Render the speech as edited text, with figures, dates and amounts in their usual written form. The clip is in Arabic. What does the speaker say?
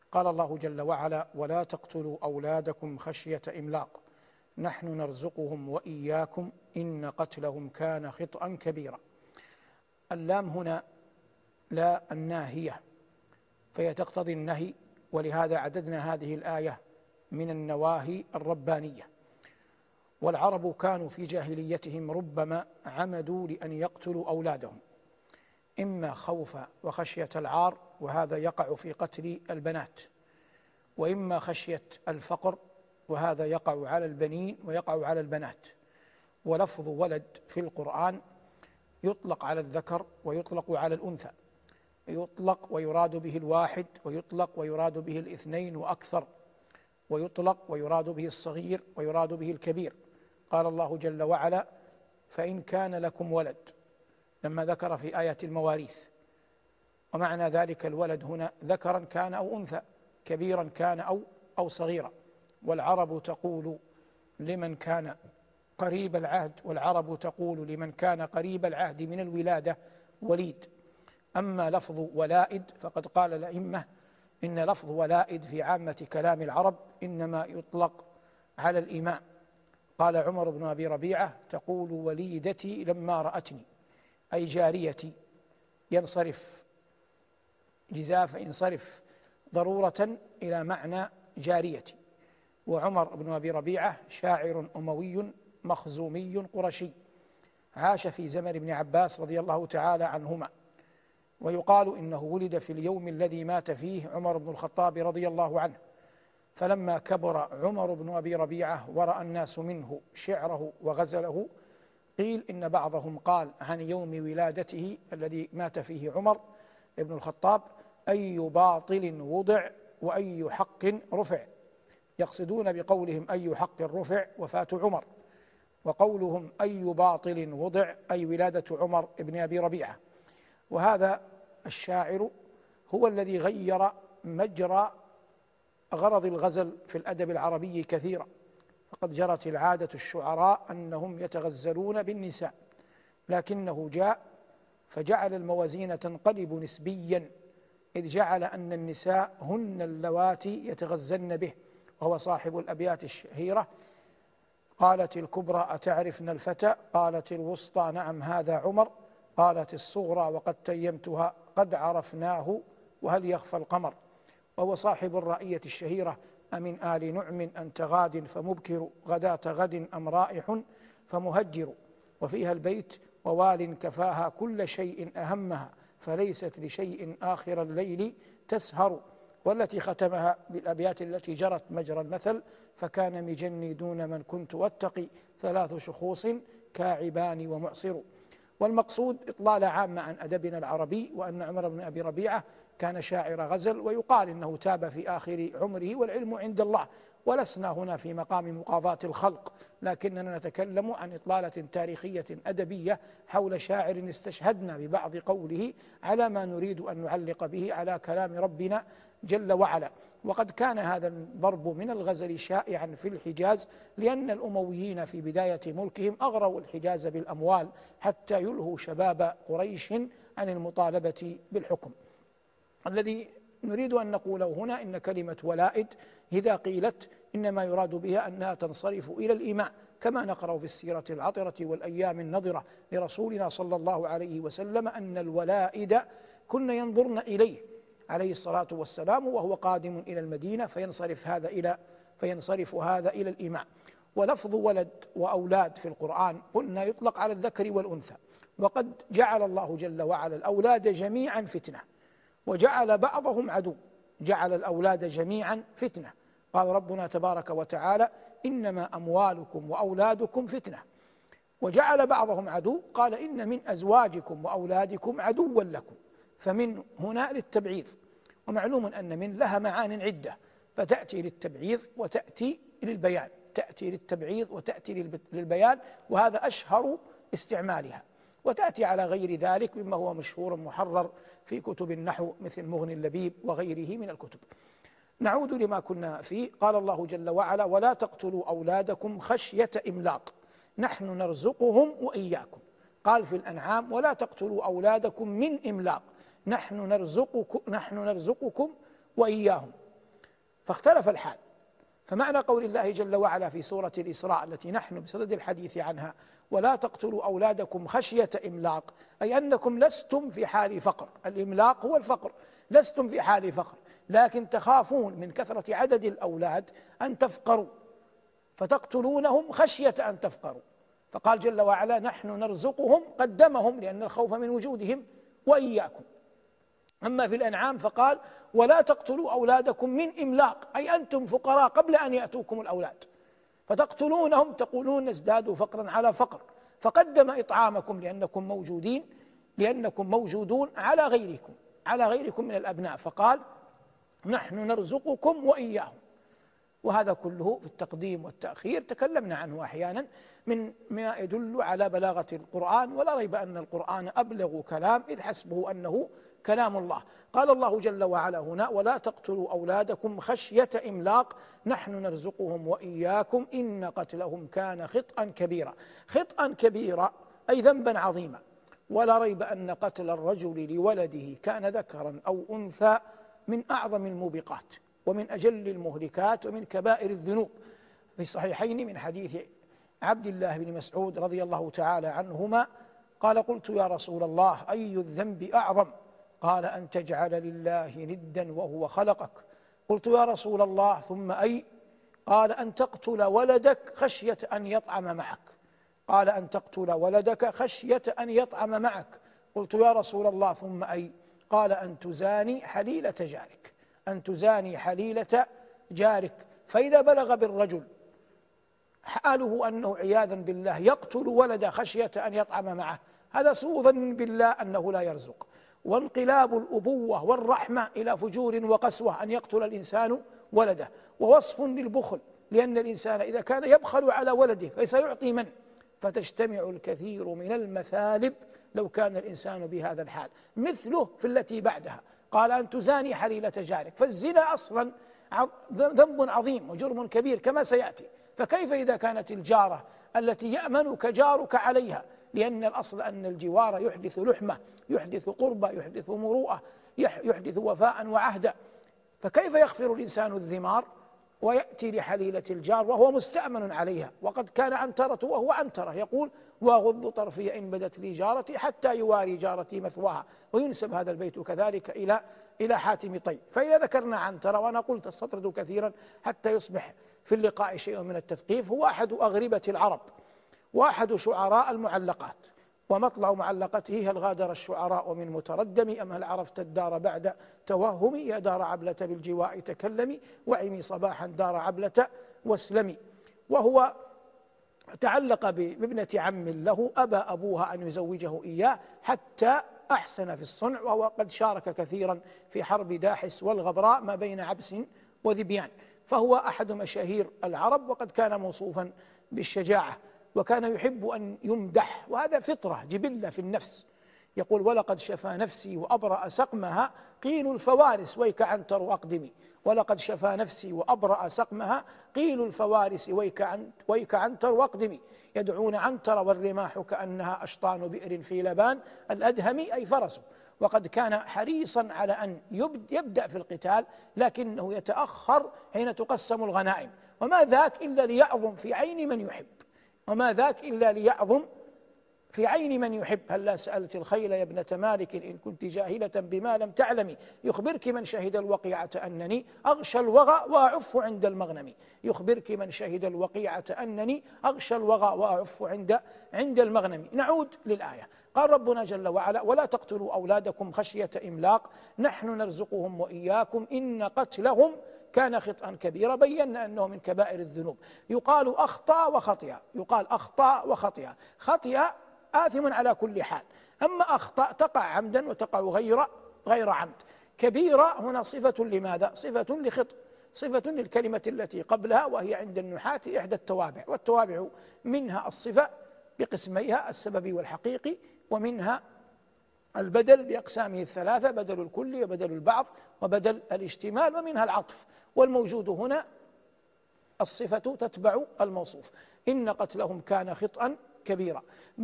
قال الله جل وعلا: ولا تقتلوا أولادكم خشية إملاق نحن نرزقهم وإياكم إن قتلهم كان خطأ كبيرا. اللام هنا لا الناهية، فهي تقتضي النهي، ولهذا عددنا هذه الآية من النواهي الربانية. والعرب كانوا في جاهليتهم ربما عمدوا لأن يقتلوا أولادهم، إما خوف وخشية العار، وهذا يقع في قتل البنات، وإما خشية الفقر، وهذا يقع على البنين ويقع على البنات. ولفظ ولد في القرآن يطلق على الذكر ويطلق على الأنثى، يطلق ويراد به الواحد، ويطلق ويراد به الاثنين وأكثر، ويطلق ويراد به الصغير ويراد به الكبير. قال الله جل وعلا: فإن كان لكم ولد، لما ذكر في آية المواريث، ومعنى ذلك الولد هنا ذكرا كان أو أنثى، كبيرا كان أو صغيرا. والعرب تقول لمن كان قريب العهد، والعرب تقول لمن كان قريب العهد من الولادة وليد. أما لفظ ولائد فقد قال الأئمة إن لفظ ولائد في عامة كلام العرب إنما يطلق على الإماء. قال عمر بن أبي ربيعة: تقول وليدتي لما رأتني، أي جاريتي، ينصرف جزاف ينصرف ضرورة إلى معنى جاريتي. وعمر بن أبي ربيعة شاعر أموي مخزومي قرشي، عاش في زمن ابن عباس رضي الله تعالى عنهما، ويقال إنه ولد في اليوم الذي مات فيه عمر بن الخطاب رضي الله عنه. فلما كبر عمر بن أبي ربيعة ورأى الناس منه شعره وغزله، قيل إن بعضهم قال عن يوم ولادته الذي مات فيه عمر بن الخطاب: أي باطل وضع وأي حق رفع. يقصدون بقولهم أي حق رفع وفاة عمر، وقولهم أي باطل وضع أي ولادة عمر بن أبي ربيعة. وهذا الشاعر هو الذي غير مجرى غرض الغزل في الأدب العربي كثيرا، فقد جرت العادة الشعراء أنهم يتغزلون بالنساء، لكنه جاء فجعل الموازين تنقلب نسبيا، إذ جعل أن النساء هن اللواتي يتغزلن به. وهو صاحب الأبيات الشهيرة: قالت الكبرى أتعرفن الفتى، قالت الوسطى نعم هذا عمر، قالت الصغرى وقد تيمتها قد عرفناه وهل يخفى القمر. وهو صاحب الرائية الشهيرة: أمن آل نعم أنت غاد فمبكر، غداة غد أم رائح فمهجر. وفيها البيت: ووال كفاها كل شيء أهمها، فليست لشيء آخر الليل تسهر. والتي ختمها بالأبيات التي جرت مجرى المثل: فكان مجني دون من كنت واتقي، ثلاث شخوص كاعبان ومعصر. والمقصود إطلالة عامة عن أدبنا العربي، وأن عمر بن أبي ربيعة كان شاعر غزل، ويقال إنه تاب في آخر عمره والعلم عند الله. ولسنا هنا في مقام مقاضاة الخلق، لكننا نتكلم عن إطلالة تاريخية أدبية حول شاعر استشهدنا ببعض قوله على ما نريد أن نعلق به على كلام ربنا جل وعلا. وقد كان هذا الضرب من الغزل شائعا في الحجاز، لأن الأمويين في بداية ملكهم أغروا الحجاز بالأموال حتى يلهوا شباب قريش عن المطالبة بالحكم. الذي نريد أن نقوله هنا إن كلمة ولائد إذا قيلت إنما يراد بها أنها تنصرف إلى الإماء، كما نقرأ في السيرة العطرة والأيام النضرة لرسولنا صلى الله عليه وسلم أن الولائد كن ينظرن إليه عليه الصلاة والسلام وهو قادم إلى المدينة، فينصرف هذا إلى الإماء. ولفظ ولد وأولاد في القرآن قلنا يطلق على الذكر والأنثى، وقد جعل الله جل وعلا الأولاد جميعا فتنة، وجعل بعضهم عدو، جعل الأولاد جميعا فتنة. قال ربنا تبارك وتعالى: إنما أموالكم وأولادكم فتنة. وجعل بعضهم عدو، قال: إن من أزواجكم وأولادكم عدوا لكم. فمن هنا للتبعيض، ومعلوم أن من لها معان عدة، فتأتي للتبعيض وتأتي للبيان، تأتي للتبعيض وتأتي للبيان، وهذا أشهر استعمالها. وتأتي على غير ذلك مما هو مشهور محرر في كتب النحو مثل مغني اللبيب وغيره من الكتب. نعود لما كنا فيه. قال الله جل وعلا: ولا تقتلوا أولادكم خشية إملاق نحن نرزقهم وإياكم. قال في الأنعام: ولا تقتلوا أولادكم من إملاق نحن نرزقكم وإياهم. فاختلف الحال. فمعنى قول الله جل وعلا في سورة الإسراء التي نحن بصدد الحديث عنها: ولا تقتلوا أولادكم خشية إملاق، أي أنكم لستم في حال فقر. الإملاق هو الفقر، لستم في حال فقر، لكن تخافون من كثرة عدد الأولاد أن تفقروا، فتقتلونهم خشية أن تفقروا. فقال جل وعلا: نحن نرزقهم، قدمهم لأن الخوف من وجودهم، وإياكم. أما في الأنعام فقال: ولا تقتلوا أولادكم من إملاق، أي أنتم فقراء قبل أن يأتوكم الأولاد، فتقتلونهم تقولون نزداد فقرا على فقر، فقدم إطعامكم لأنكم موجودون على غيركم من الأبناء، فقال: نحن نرزقكم وإياهم. وهذا كله في التقديم والتأخير تكلمنا عنه أحيانا من ما يدل على بلاغة القرآن، ولا ريب أن القرآن أبلغ كلام، إذ حسبه أنه كلام الله. قال الله جل وعلا هنا: ولا تقتلوا أولادكم خشية إملاق نحن نرزقهم وإياكم إن قتلهم كان خطأ كبيرا. خطأ كبيرا أي ذنبا عظيما. ولا ريب أن قتل الرجل لولده كان ذكرا أو أنثى من أعظم الموبقات ومن أجل المهلكات ومن كبائر الذنوب. في الصحيحين من حديث عبد الله بن مسعود رضي الله تعالى عنهما قال: قلت يا رسول الله أي الذنب أعظم؟ قال: أن تجعل لله ندا وهو خلقك. قلت يا رسول الله ثم أي؟ قال: أن تقتل ولدك خشية أن يطعم معك. قال: أن تقتل ولدك خشية أن يطعم معك. قلت يا رسول الله ثم أي؟ قال: أن تزاني حليلة جارك. أن تزاني حليلة جارك. فإذا بلغ بالرجل حاله أنه عياذا بالله يقتل ولده خشية أن يطعم معه، هذا سوء ظن بالله أنه لا يرزق، وانقلاب الأبوة والرحمة إلى فجور وقسوة أن يقتل الإنسان ولده، ووصف للبخل، لأن الإنسان إذا كان يبخل على ولده فسيعطي من؟ فتجتمع الكثير من المثالب لو كان الإنسان بهذا الحال. مثله في التي بعدها قال: أن تزاني حليلة جارك. فالزنا أصلا ذنب عظيم وجرم كبير كما سيأتي، فكيف إذا كانت الجارة التي يأمنك جارك عليها؟ لأن الأصل أن الجوار يحدث لحمة، يحدث قربة، يحدث مروءة، يحدث وفاء وعهدا. فكيف يغفر الإنسان الذمار ويأتي لحليلة الجار وهو مستأمن عليها، وقد كان عنترة وهو عنترة يقول: وأغض طرفي إن بدت لي جارتي حتى يواري جارتي مثواها. وينسب هذا البيت كذلك إلى حاتم طي. فإذا ذكرنا عنترة، وأنا قلت استطرد كثيرا حتى يصبح في اللقاء شيء من التثقيف، هو أحد أغربة العرب وأحد شعراء المعلقات، ومطلع معلقته: هل غادر الشعراء من متردم أم هل عرفت الدار بعد توهمي؟ يا دار عبلة بالجواء تكلمي وعمي صباحا دار عبلة واسلمي. وهو تعلق بابنة عم له أبى أبوها أن يزوجه إياه حتى أحسن في الصنع، وهو قد شارك كثيرا في حرب داحس والغبراء ما بين عبس وذبيان، فهو أحد مشاهير العرب، وقد كان موصوفا بالشجاعة، وكان يحب أن يمدح، وهذا فطرة جبلة في النفس. يقول: ولقد شفى نفسي وأبرأ سقمها قيل الفوارس ويك عنتر أقدمي. ولقد شفى نفسي وأبرأ سقمها قيل الفوارس ويك عنتر وأقدمي. يدعون عنتر والرماح كأنها أشطان بئر في لبان الأدهمي، أي فرسه. وقد كان حريصا على أن يبدأ في القتال، لكنه يتأخر حين تقسم الغنائم، وما ذاك إلا ليعظم في عين من يحب، وما ذاك إلا ليعظم في عين من يحب. هلا سألت الخيل يا ابنة مالك إن كنت جاهلة بما لم تعلمي، يخبرك من شهد الوقيعة أنني أغشى الوغى وأعف عند المغنم. يخبرك من شهد الوقيعة أنني أغشى الوغى وأعف عند المغنم. نعود للآية. قال ربنا جل وعلا: ولا تقتلوا أولادكم خشية إملاق نحن نرزقهم وإياكم إن قتلهم كان خطأ كبيرا. بينا أنه من كبائر الذنوب. يقال أخطأ وخطئ، يقال أخطأ وخطئ. خطئ آثم على كل حال، أما أخطأ تقع عمدا وتقع غير عمد. كبيرة هنا صفة لماذا؟ صفة لخطأ، صفة للكلمة التي قبلها، وهي عند النحاة إحدى التوابع، والتوابع منها الصفة بقسميها السببي والحقيقي، ومنها البدل بأقسامه الثلاثة: بدل الكل وبدل البعض وبدل الاشتمال، ومنها العطف. والموجود هنا الصفة تتبع الموصوف. إن قتلهم كان خطأ كبيرا.